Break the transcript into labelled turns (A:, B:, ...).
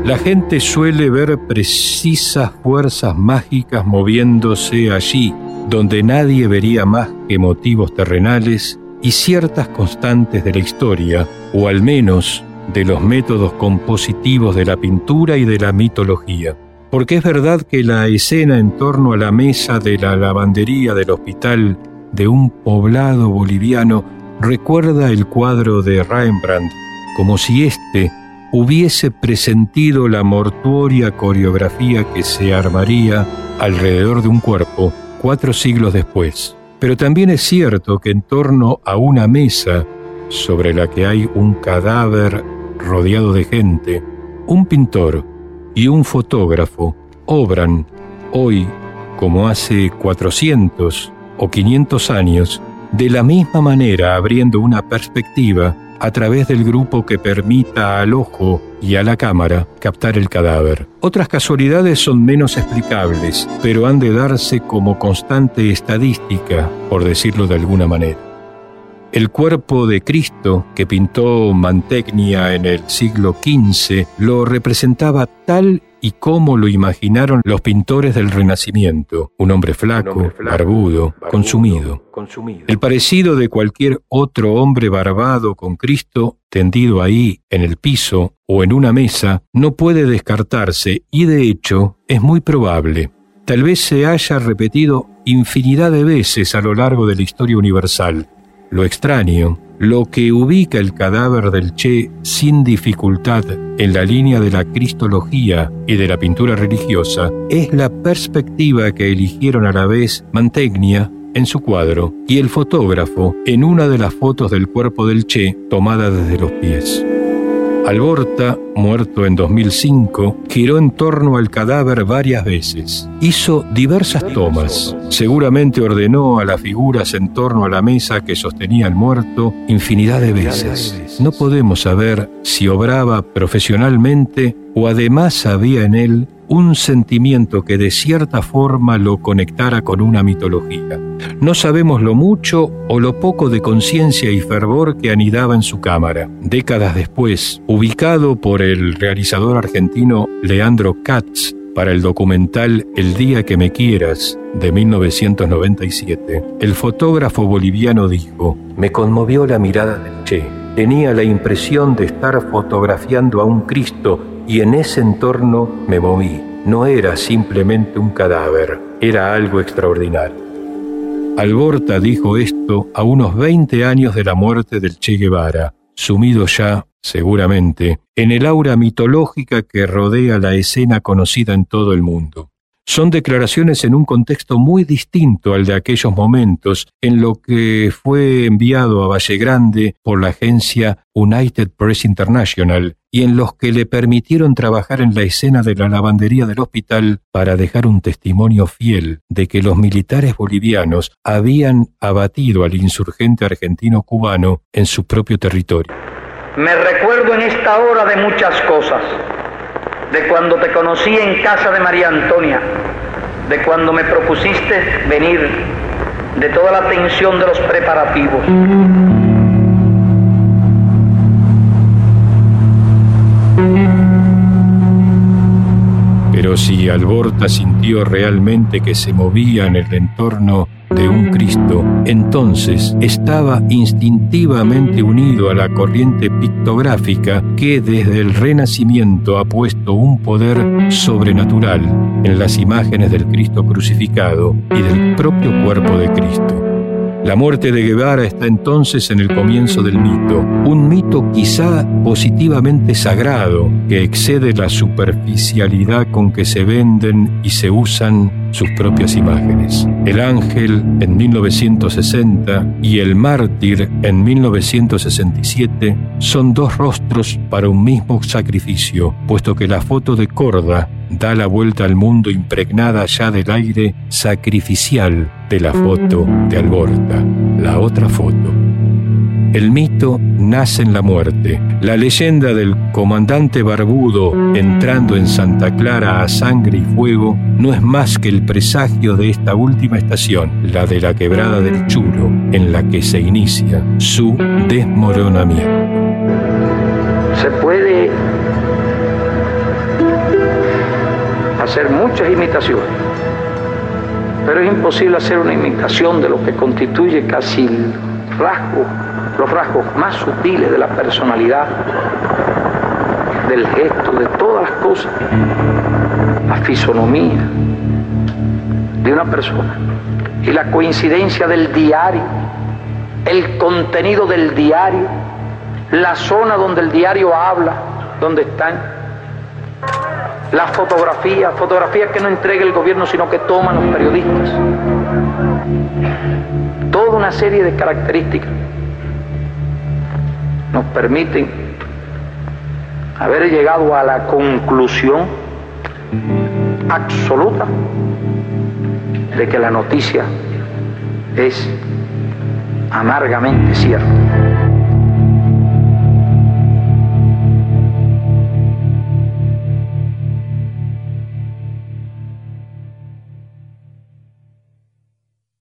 A: La gente suele ver precisas fuerzas mágicas moviéndose allí, donde nadie vería más que motivos terrenales y ciertas constantes de la historia, o al menos de los métodos compositivos de la pintura y de la mitología. Porque es verdad que la escena en torno a la mesa de la lavandería del hospital de un poblado boliviano recuerda el cuadro de Rembrandt, como si éste hubiese presentido la mortuoria coreografía que se armaría alrededor de un cuerpo 4 siglos después. Pero también es cierto que en torno a una mesa sobre la que hay un cadáver rodeado de gente, un pintor y un fotógrafo obran hoy, como hace 400 o 500 años, de la misma manera, abriendo una perspectiva a través del grupo que permita al ojo y a la cámara captar el cadáver. Otras casualidades son menos explicables, pero han de darse como constante estadística, por decirlo de alguna manera. El cuerpo de Cristo que pintó Mantegna en el siglo XV lo representaba tal y como lo imaginaron los pintores del Renacimiento, un hombre flaco, barbudo, consumido. El parecido de cualquier otro hombre barbado con Cristo, tendido ahí en el piso o en una mesa, no puede descartarse y de hecho es muy probable. Tal vez se haya repetido infinidad de veces a lo largo de la historia universal. Lo extraño, lo que ubica el cadáver del Che sin dificultad en la línea de la cristología y de la pintura religiosa, es la perspectiva que eligieron a la vez Mantegna en su cuadro y el fotógrafo en una de las fotos del cuerpo del Che tomada desde los pies. Alborta, muerto en 2005, giró en torno al cadáver varias veces. Hizo diversas tomas. Seguramente ordenó a las figuras en torno a la mesa que sostenía al muerto infinidad de veces. No podemos saber si obraba profesionalmente o además había en él un sentimiento que de cierta forma lo conectara con una mitología. No sabemos lo mucho o lo poco de conciencia y fervor que anidaba en su cámara. Décadas después, ubicado por el realizador argentino Leandro Katz para el documental El día que me quieras, de 1997, el fotógrafo boliviano dijo: «Me conmovió la mirada del Che. Tenía la impresión de estar fotografiando a un Cristo y en ese entorno me moví. No era simplemente un cadáver, era algo extraordinario». Alborta dijo esto a unos 20 años de la muerte del Che Guevara, sumido ya, seguramente, en el aura mitológica que rodea la escena conocida en todo el mundo. Son declaraciones en un contexto muy distinto al de aquellos momentos en lo que fue enviado a Valle Grande por la agencia United Press International y en los que le permitieron trabajar en la escena de la lavandería del hospital para dejar un testimonio fiel de que los militares bolivianos habían abatido al insurgente argentino-cubano en su propio territorio.
B: Me recuerdo en esta hora de muchas cosas. De cuando te conocí en casa de María Antonia, de cuando me propusiste venir, de toda la tensión de los preparativos.
A: Pero si Alborta sintió realmente que se movía en el entorno de un Cristo, entonces estaba instintivamente unido a la corriente pictográfica que desde el Renacimiento ha puesto un poder sobrenatural en las imágenes del Cristo crucificado y del propio cuerpo de Cristo. La muerte de Guevara está entonces en el comienzo del mito, un mito quizá positivamente sagrado que excede la superficialidad con que se venden y se usan sus propias imágenes. El ángel en 1960 y el mártir en 1967 son dos rostros para un mismo sacrificio, puesto que la foto de Korda da la vuelta al mundo impregnada ya del aire sacrificial de la foto de Alborta, la otra foto. El mito nace en la muerte. La leyenda del comandante barbudo entrando en Santa Clara a sangre y fuego no es más que el presagio de esta última estación, la de la quebrada del Churo, en la que se inicia su desmoronamiento.
B: Se puede hacer muchas imitaciones, pero es imposible hacer una imitación de lo que constituye casi los rasgos más sutiles de la personalidad, del gesto, de todas las cosas, la fisonomía de una persona y la coincidencia del diario, el contenido del diario, la zona donde el diario habla, donde están, las fotografías que no entrega el gobierno sino que toman los periodistas, toda una serie de características nos permiten haber llegado a la conclusión absoluta de que la noticia es amargamente cierta.